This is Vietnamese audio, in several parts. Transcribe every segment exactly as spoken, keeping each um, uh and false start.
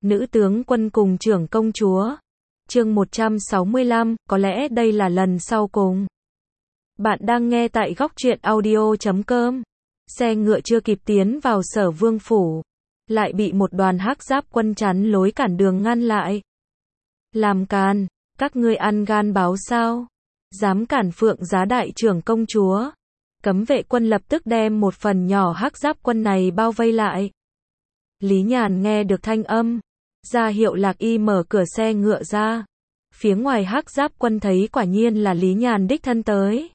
Nữ tướng quân cùng trưởng công chúa. Chương một trăm sáu mươi lăm, có lẽ đây là lần sau cùng. Bạn đang nghe tại góc truyện audio chấm com. Xe ngựa chưa kịp tiến vào Sở Vương phủ, lại bị một đoàn hắc giáp quân chắn lối cản đường ngăn lại. Làm càn, các ngươi ăn gan báo sao? Dám cản Phượng Giá đại trưởng công chúa. Cấm vệ quân lập tức đem một phần nhỏ hắc giáp quân này bao vây lại. Lý Nhàn nghe được thanh âm, ra hiệu Lạc Y mở cửa xe ngựa ra. Phía ngoài hắc giáp quân thấy quả nhiên là Lý Nhàn đích thân tới,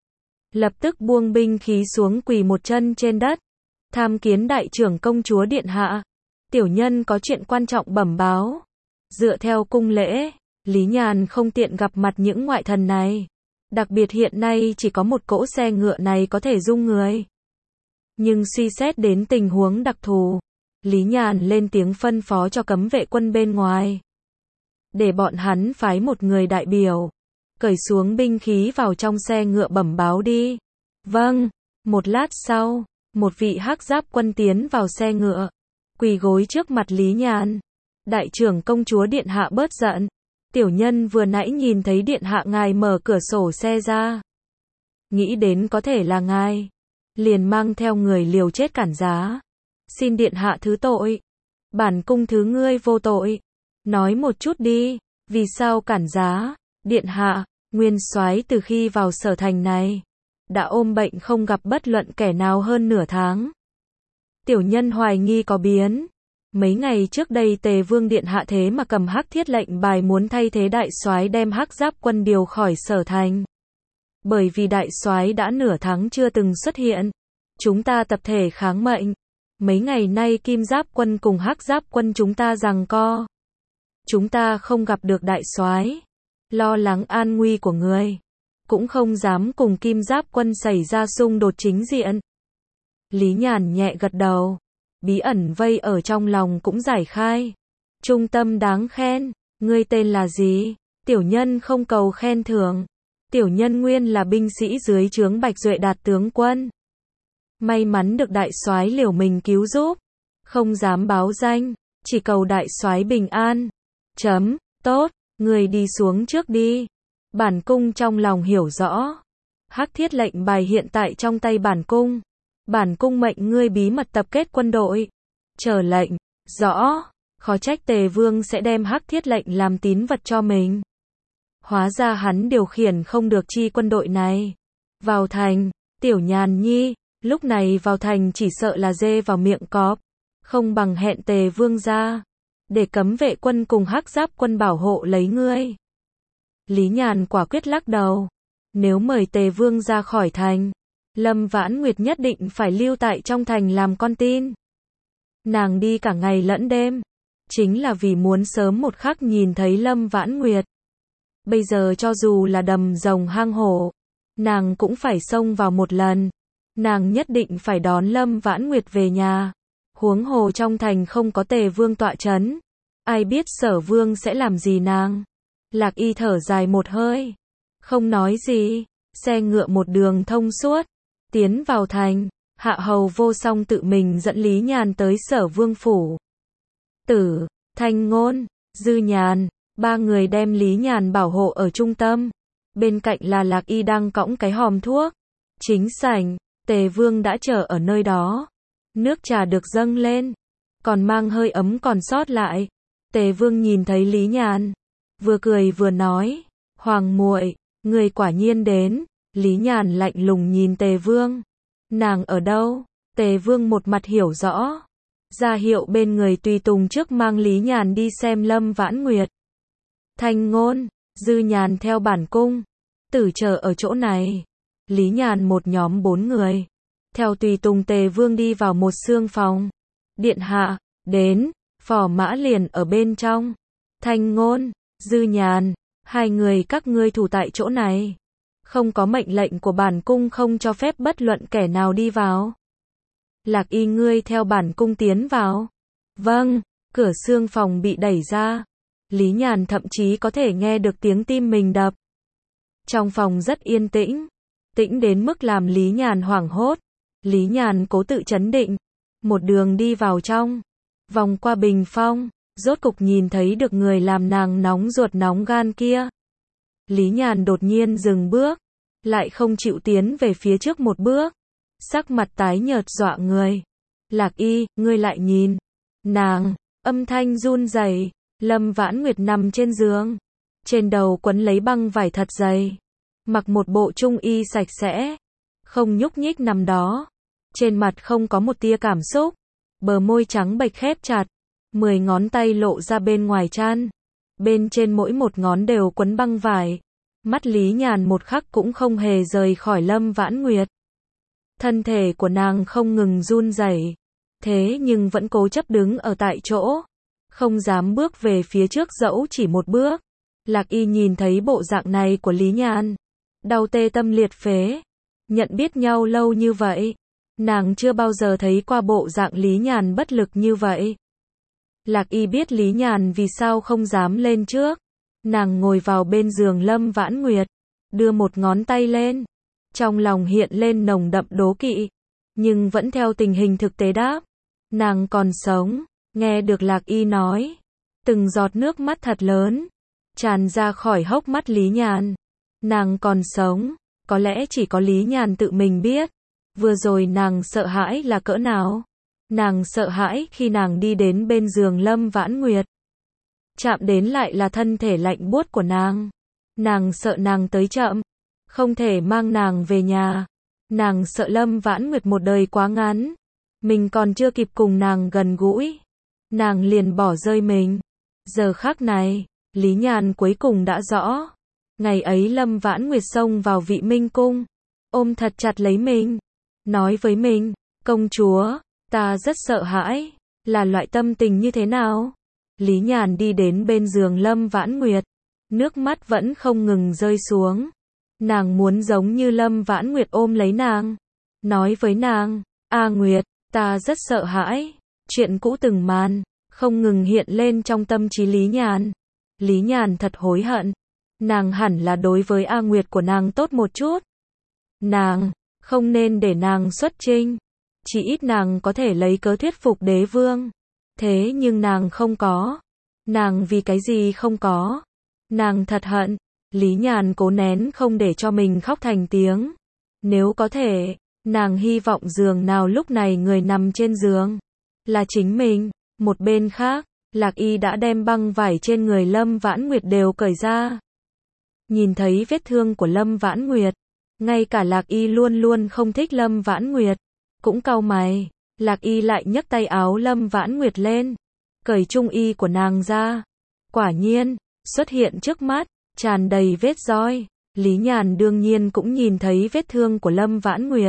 lập tức buông binh khí xuống quỳ một chân trên đất. Tham kiến đại trưởng công chúa điện hạ, tiểu nhân có chuyện quan trọng bẩm báo. Dựa theo cung lễ, Lý Nhàn không tiện gặp mặt những ngoại thần này. Đặc biệt hiện nay chỉ có một cỗ xe ngựa này có thể dung người. Nhưng suy xét đến tình huống đặc thù, Lý Nhàn lên tiếng phân phó cho cấm vệ quân bên ngoài, để bọn hắn phái một người đại biểu, cởi xuống binh khí vào trong xe ngựa bẩm báo đi. Vâng. Một lát sau, một vị hắc giáp quân tiến vào xe ngựa, quỳ gối trước mặt Lý Nhàn. Đại trưởng công chúa điện hạ bớt giận. Tiểu nhân vừa nãy nhìn thấy điện hạ ngài mở cửa sổ xe ra, nghĩ đến có thể là ngài, liền mang theo người liều chết cản giá. Xin điện hạ thứ tội. Bản cung thứ ngươi vô tội. Nói một chút đi, vì sao cản giá? Điện hạ, nguyên soái từ khi vào sở thành này, đã ôm bệnh không gặp bất luận kẻ nào hơn nửa tháng. Tiểu nhân hoài nghi có biến. Mấy ngày trước đây Tề Vương điện hạ thế mà cầm hắc thiết lệnh bài muốn thay thế đại soái đem hắc giáp quân điều khỏi sở thành. Bởi vì đại soái đã nửa tháng chưa từng xuất hiện, chúng ta tập thể kháng mệnh. Mấy ngày nay kim giáp quân cùng hắc giáp quân chúng ta giằng co. Chúng ta không gặp được đại soái, lo lắng an nguy của người, cũng không dám cùng kim giáp quân xảy ra xung đột chính diện. Lý Nhàn nhẹ gật đầu, bí ẩn vây ở trong lòng cũng giải khai. Trung tâm đáng khen. Ngươi tên là gì? Tiểu nhân không cầu khen thưởng. Tiểu nhân nguyên là binh sĩ dưới trướng Bạch Duệ Đạt tướng quân, may mắn được đại soái liều mình cứu giúp, không dám báo danh, chỉ cầu đại soái bình an. Chấm. Tốt, người đi xuống trước đi. Bản cung trong lòng hiểu rõ. Hắc thiết lệnh bài hiện tại trong tay bản cung. Bản cung mệnh ngươi bí mật tập kết quân đội. Chờ lệnh. Rõ. Khó trách Tề Vương sẽ đem hắc thiết lệnh làm tín vật cho mình. Hóa ra hắn điều khiển không được chi quân đội này. Vào thành. Tiểu Nhàn nhi, lúc này vào thành chỉ sợ là dê vào miệng cọp. Không bằng hẹn Tề Vương ra, để cấm vệ quân cùng hắc giáp quân bảo hộ lấy ngươi. Lý Nhàn quả quyết lắc đầu. Nếu mời Tề Vương ra khỏi thành, Lâm Vãn Nguyệt nhất định phải lưu tại trong thành làm con tin. Nàng đi cả ngày lẫn đêm, chính là vì muốn sớm một khắc nhìn thấy Lâm Vãn Nguyệt. Bây giờ cho dù là đầm rồng hang hổ, nàng cũng phải xông vào một lần. Nàng nhất định phải đón Lâm Vãn Nguyệt về nhà. Huống hồ trong thành không có Tề Vương tọa chấn, ai biết Sở Vương sẽ làm gì nàng. Lạc Y thở dài một hơi, không nói gì. Xe ngựa một đường thông suốt, tiến vào thành. Hạ hầu Vô Song tự mình dẫn Lý Nhàn tới Sở Vương phủ. Tử, Thanh Ngôn, Dư Nhàn, ba người đem Lý Nhàn bảo hộ ở trung tâm. Bên cạnh là Lạc Y đang cõng cái hòm thuốc. Chính sảnh, Tề Vương đã chờ ở nơi đó. Nước trà được dâng lên, còn mang hơi ấm còn sót lại. Tề Vương nhìn thấy Lý Nhàn, vừa cười vừa nói, Hoàng muội, người quả nhiên đến. Lý Nhàn lạnh lùng nhìn Tề Vương. Nàng ở đâu? Tề Vương một mặt hiểu rõ, ra hiệu bên người tùy tùng trước mang Lý Nhàn đi xem Lâm Vãn Nguyệt. Thanh Ngôn, Dư Nhàn theo bản cung, tử chờ ở chỗ này. Lý Nhàn một nhóm bốn người, theo tùy tùng Tề Vương đi vào một xương phòng. Điện hạ, đến. Phò mã liền ở bên trong. Thanh Ngôn, Dư Nhàn, hai người các ngươi thủ tại chỗ này. Không có mệnh lệnh của bản cung không cho phép bất luận kẻ nào đi vào. Lạc Y ngươi theo bản cung tiến vào. Vâng. Cửa xương phòng bị đẩy ra. Lý Nhàn thậm chí có thể nghe được tiếng tim mình đập. Trong phòng rất yên tĩnh, tĩnh đến mức làm Lý Nhàn hoảng hốt. Lý Nhàn cố tự trấn định, một đường đi vào trong, vòng qua bình phong, Rốt cục nhìn thấy được người làm nàng nóng ruột nóng gan kia. Lý Nhàn đột nhiên dừng bước, lại không chịu tiến về phía trước một bước. Sắc mặt tái nhợt dọa người. Lạc Y, ngươi lại nhìn. Nàng, âm thanh run rẩy. Lâm Vãn Nguyệt nằm trên giường. Trên đầu quấn lấy băng vải thật dày. Mặc một bộ trung y sạch sẽ. Không nhúc nhích nằm đó. Trên mặt không có một tia cảm xúc. Bờ môi trắng bệch khép chặt. Mười ngón tay lộ ra bên ngoài chăn. Bên trên mỗi một ngón đều quấn băng vải. Mắt Lý Nhàn một khắc cũng không hề rời khỏi Lâm Vãn Nguyệt. Thân thể của nàng không ngừng run rẩy, thế nhưng vẫn cố chấp đứng ở tại chỗ, không dám bước về phía trước dẫu chỉ một bước. Lạc Y nhìn thấy bộ dạng này của Lý Nhàn, đau tê tâm liệt phế. Nhận biết nhau lâu như vậy, nàng chưa bao giờ thấy qua bộ dạng Lý Nhàn bất lực như vậy. Lạc Y biết Lý Nhàn vì sao không dám lên trước. Nàng ngồi vào bên giường Lâm Vãn Nguyệt, đưa một ngón tay lên. Trong lòng hiện lên nồng đậm đố kỵ, nhưng vẫn theo tình hình thực tế đáp. Nàng còn sống. Nghe được Lạc Y nói, từng giọt nước mắt thật lớn tràn ra khỏi hốc mắt Lý Nhàn. Nàng còn sống, có lẽ chỉ có Lý Nhàn tự mình biết. Vừa rồi nàng sợ hãi là cỡ nào. Nàng sợ hãi khi nàng đi đến bên giường Lâm Vãn Nguyệt. Chạm đến lại là thân thể lạnh buốt của nàng. Nàng sợ nàng tới chậm, không thể mang nàng về nhà. Nàng sợ Lâm Vãn Nguyệt một đời quá ngắn, mình còn chưa kịp cùng nàng gần gũi, nàng liền bỏ rơi mình. Giờ khắc này, Lý Nhàn cuối cùng đã rõ. Ngày ấy Lâm Vãn Nguyệt xông vào Vị Minh Cung, ôm thật chặt lấy mình, nói với mình, công chúa, ta rất sợ hãi. Là loại tâm tình như thế nào? Lý Nhàn đi đến bên giường Lâm Vãn Nguyệt, nước mắt vẫn không ngừng rơi xuống. Nàng muốn giống như Lâm Vãn Nguyệt ôm lấy nàng, nói với nàng, A Nguyệt, ta rất sợ hãi. Chuyện cũ từng màn, không ngừng hiện lên trong tâm trí Lý Nhàn. Lý Nhàn thật hối hận. Nàng hẳn là đối với A Nguyệt của nàng tốt một chút. Nàng, không nên để nàng xuất trinh. Chỉ ít nàng có thể lấy cớ thuyết phục đế vương. Thế nhưng nàng không có. Nàng vì cái gì không có? Nàng thật hận. Lý Nhàn cố nén không để cho mình khóc thành tiếng. Nếu có thể, nàng hy vọng giường nào lúc này người nằm trên giường là chính mình. Một bên khác, Lạc Y đã đem băng vải trên người Lâm Vãn Nguyệt đều cởi ra. Nhìn thấy vết thương của Lâm Vãn Nguyệt, ngay cả Lạc Y luôn luôn không thích Lâm Vãn Nguyệt cũng cau mày. Lạc Y lại nhấc tay áo Lâm Vãn Nguyệt lên, cởi trung y của nàng ra. Quả nhiên, xuất hiện trước mắt, tràn đầy vết roi. Lý Nhàn đương nhiên cũng nhìn thấy vết thương của Lâm Vãn Nguyệt.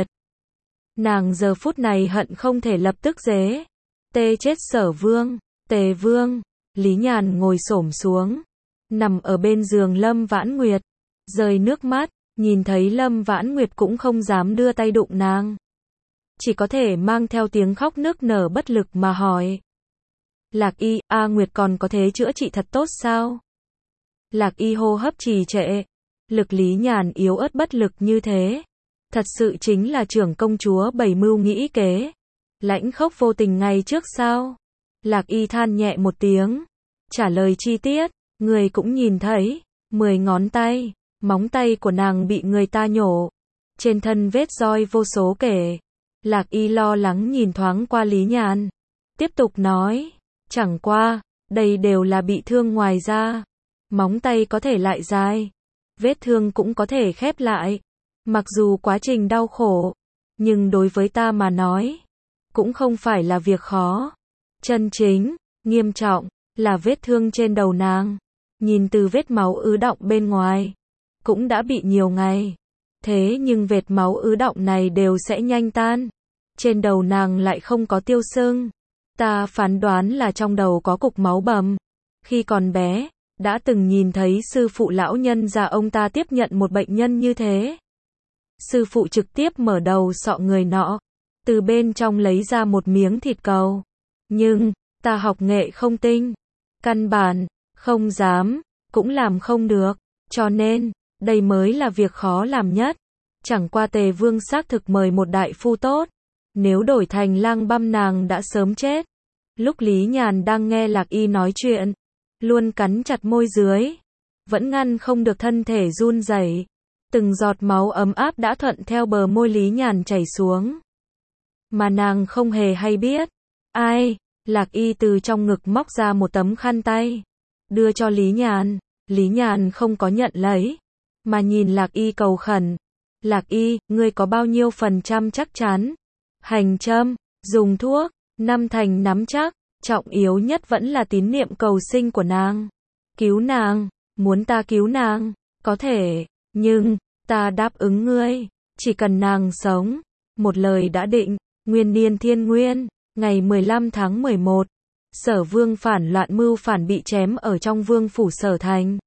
Nàng giờ phút này hận không thể lập tức dế tê chết Sở Vương, Tề Vương. Lý Nhàn ngồi xổm xuống, nằm ở bên giường Lâm Vãn Nguyệt, rơi nước mắt, nhìn thấy Lâm Vãn Nguyệt cũng không dám đưa tay đụng nàng. Chỉ có thể mang theo tiếng khóc nức nở bất lực mà hỏi. Lạc Y, A Nguyệt còn có thể chữa trị thật tốt sao? Lạc Y hô hấp trì trệ. Lực Lý Nhàn yếu ớt bất lực như thế. Thật sự chính là trưởng công chúa bảy mưu nghĩ kế. Lãnh khốc vô tình ngay trước sao? Lạc Y than nhẹ một tiếng. Trả lời chi tiết, người cũng nhìn thấy. Mười ngón tay, móng tay của nàng bị người ta nhổ. Trên thân vết roi vô số kể. Lạc Y lo lắng nhìn thoáng qua Lý Nhàn. Tiếp tục nói, chẳng qua, đây đều là bị thương ngoài da. Móng tay có thể lại dài, vết thương cũng có thể khép lại. Mặc dù quá trình đau khổ, nhưng đối với ta mà nói, cũng không phải là việc khó. Chân chính, nghiêm trọng, là vết thương trên đầu nàng. Nhìn từ vết máu ứ đọng bên ngoài, cũng đã bị nhiều ngày. Thế nhưng vệt máu ứ đọng này đều sẽ nhanh tan. Trên đầu nàng lại không có tiêu sưng. Ta phán đoán là trong đầu có cục máu bầm. Khi còn bé, đã từng nhìn thấy sư phụ lão nhân già ông ta tiếp nhận một bệnh nhân như thế. Sư phụ trực tiếp mở đầu sọ người nọ, từ bên trong lấy ra một miếng thịt cầu. Nhưng, ta học nghệ không tinh, căn bản, không dám, cũng làm không được. Cho nên, đây mới là việc khó làm nhất. Chẳng qua Tề Vương xác thực mời một đại phu tốt. Nếu đổi thành Lang Băm nàng đã sớm chết. Lúc Lý Nhàn đang nghe Lạc Y nói chuyện, luôn cắn chặt môi dưới, vẫn ngăn không được thân thể run rẩy. Từng giọt máu ấm áp đã thuận theo bờ môi Lý Nhàn chảy xuống. Mà nàng không hề hay biết. Ai? Lạc Y từ trong ngực móc ra một tấm khăn tay, đưa cho Lý Nhàn. Lý Nhàn không có nhận lấy, mà nhìn Lạc Y cầu khẩn. Lạc Y, ngươi có bao nhiêu phần trăm chắc chắn? Hành châm, dùng thuốc, năm thành nắm chắc, trọng yếu nhất vẫn là tín niệm cầu sinh của nàng. Cứu nàng, muốn ta cứu nàng, có thể, nhưng, ta đáp ứng ngươi, chỉ cần nàng sống. Một lời đã định. Nguyên niên thiên nguyên, ngày mười lăm tháng mười một, Sở Vương phản loạn mưu phản bị chém ở trong vương phủ Sở Thành.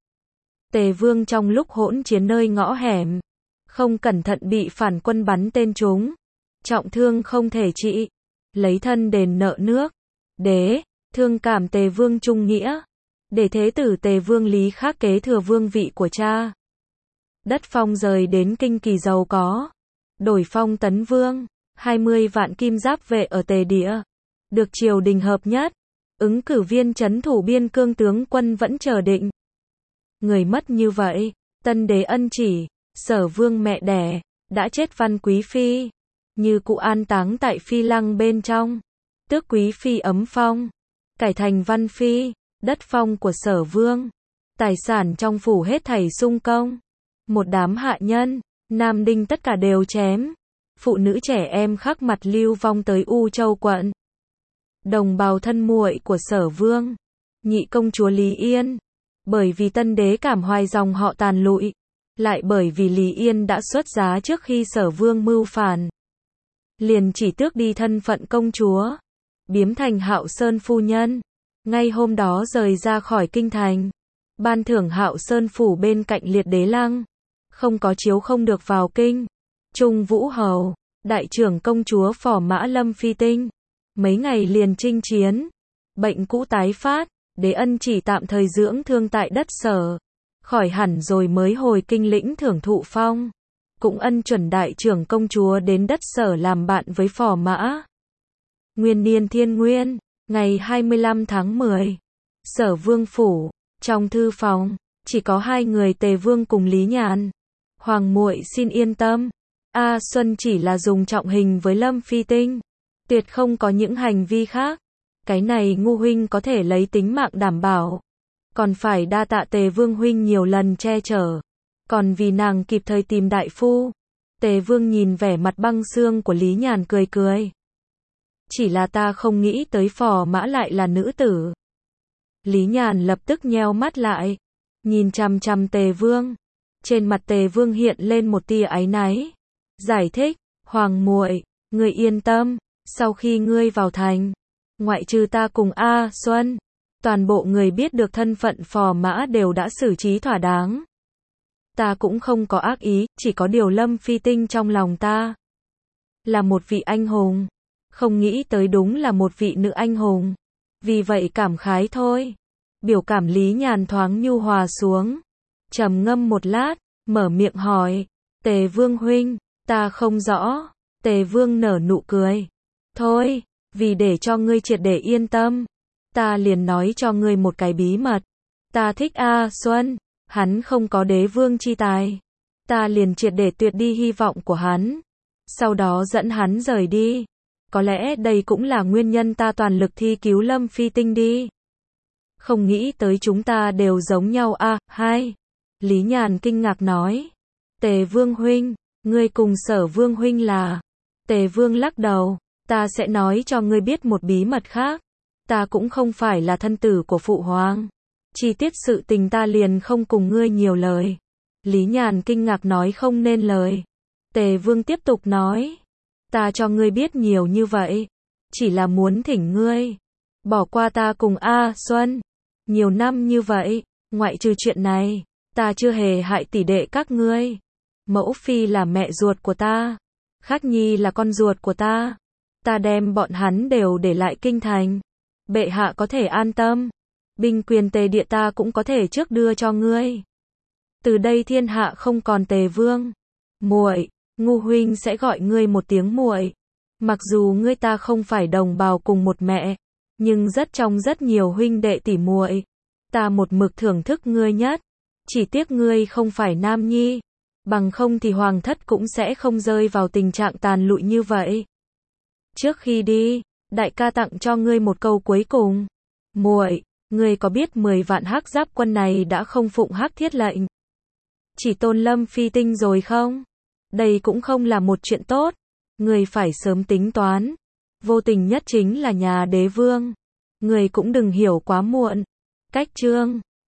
Tề Vương trong lúc hỗn chiến nơi ngõ hẻm, không cẩn thận bị phản quân bắn tên trúng, trọng thương không thể trị, lấy thân đền nợ nước. Đế, thương cảm Tề Vương trung nghĩa, để thế tử Tề Vương Lý Khắc kế thừa vương vị của cha. Đất phong rời đến Kinh Kỳ giàu có, đổi phong tấn vương, hai mươi vạn kim giáp vệ ở Tề địa, được triều đình hợp nhất. Ứng cử viên trấn thủ biên cương tướng quân vẫn chờ định. Người mất như vậy, tân đế ân chỉ, Sở Vương mẹ đẻ, đã chết Văn Quý Phi, như cụ an táng tại Phi Lăng bên trong. Tước Quý Phi ấm phong, cải thành Văn Phi, đất phong của Sở Vương. Tài sản trong phủ hết thảy sung công. Một đám hạ nhân, nam đinh tất cả đều chém. Phụ nữ trẻ em khắc mặt lưu vong tới U Châu quận. Đồng bào thân muội của Sở Vương, nhị công chúa Lý Yên, bởi vì tân đế cảm hoài dòng họ tàn lụi, lại bởi vì Lý Yên đã xuất giá trước khi Sở Vương mưu phản, liền chỉ tước đi thân phận công chúa, biếm thành Hạo Sơn phu nhân. Ngay hôm đó rời ra khỏi kinh thành, ban thưởng Hạo Sơn phủ bên cạnh Liệt Đế Lăng, không có chiếu không được vào kinh. Trung Vũ Hầu, đại trưởng công chúa Phò Mã Lâm Phi Tinh, mấy ngày liền chinh chiến, bệnh cũ tái phát, đế ân chỉ tạm thời dưỡng thương tại đất Sở, khỏi hẳn rồi mới hồi kinh lĩnh thưởng thụ phong. Cũng ân chuẩn đại trưởng công chúa đến đất Sở làm bạn với Phò Mã. Nguyên niên thiên nguyên, ngày hai mươi lăm tháng mười, Sở Vương phủ, trong thư phòng, chỉ có hai người Tề Vương cùng Lý Nhàn. Hoàng muội xin yên tâm, A Xuân chỉ là dùng trọng hình với Lâm Phi Tinh, tuyệt không có những hành vi khác. Cái này ngu huynh có thể lấy tính mạng đảm bảo. Còn phải đa tạ Tề Vương huynh nhiều lần che chở. Còn vì nàng kịp thời tìm đại phu. Tề Vương nhìn vẻ mặt băng xương của Lý Nhàn cười cười. Chỉ là ta không nghĩ tới Phò Mã lại là nữ tử. Lý Nhàn lập tức nheo mắt lại, nhìn chằm chằm Tề Vương. Trên mặt Tề Vương hiện lên một tia áy náy. Giải thích, Hoàng muội, ngươi yên tâm, sau khi ngươi vào thành, ngoại trừ ta cùng A Xuân, toàn bộ người biết được thân phận Phò Mã đều đã xử trí thỏa đáng. Ta cũng không có ác ý, chỉ có điều Lâm Phi Tinh trong lòng ta là một vị anh hùng, không nghĩ tới đúng là một vị nữ anh hùng, vì vậy cảm khái thôi. Biểu cảm Lý Nhàn thoáng nhu hòa xuống, trầm ngâm một lát, mở miệng hỏi, Tề Vương huynh, ta không rõ. Tề Vương nở nụ cười, thôi, vì để cho ngươi triệt để yên tâm, ta liền nói cho ngươi một cái bí mật. Ta thích A Xuân, hắn không có đế vương chi tài, ta liền triệt để tuyệt đi hy vọng của hắn, sau đó dẫn hắn rời đi. Có lẽ đây cũng là nguyên nhân ta toàn lực thi cứu Lâm Phi Tinh đi. Không nghĩ tới chúng ta đều giống nhau a. À, hai. Lý Nhàn kinh ngạc nói, Tề Vương huynh, ngươi cùng Sở Vương huynh là. Tề Vương lắc đầu, ta sẽ nói cho ngươi biết một bí mật khác. Ta cũng không phải là thân tử của Phụ Hoàng. Chi tiết sự tình ta liền không cùng ngươi nhiều lời. Lý Nhàn kinh ngạc nói không nên lời. Tề Vương tiếp tục nói, ta cho ngươi biết nhiều như vậy, chỉ là muốn thỉnh ngươi bỏ qua ta cùng A Xuân. Nhiều năm như vậy, ngoại trừ chuyện này, ta chưa hề hại tỷ đệ các ngươi. Mẫu phi là mẹ ruột của ta, Khắc Nhi là con ruột của ta. Ta đem bọn hắn đều để lại kinh thành. Bệ hạ có thể an tâm. Binh quyền Tề địa ta cũng có thể trước đưa cho ngươi. Từ đây thiên hạ không còn Tề Vương. Muội, ngu huynh sẽ gọi ngươi một tiếng muội. Mặc dù ngươi ta không phải đồng bào cùng một mẹ, Nhưng rất trong rất nhiều huynh đệ tỉ muội, ta một mực thưởng thức ngươi nhất. Chỉ tiếc ngươi không phải nam nhi, bằng không thì hoàng thất cũng sẽ không rơi vào tình trạng tàn lụi như vậy. Trước khi đi, đại ca tặng cho ngươi một câu cuối cùng. Muội, ngươi có biết mười vạn hắc giáp quân này đã không phụng hắc thiết lệnh, chỉ tôn Lâm Phi Tinh rồi không? Đây cũng không là một chuyện tốt, ngươi phải sớm tính toán. Vô tình nhất chính là nhà đế vương, ngươi cũng đừng hiểu quá muộn. Cách chương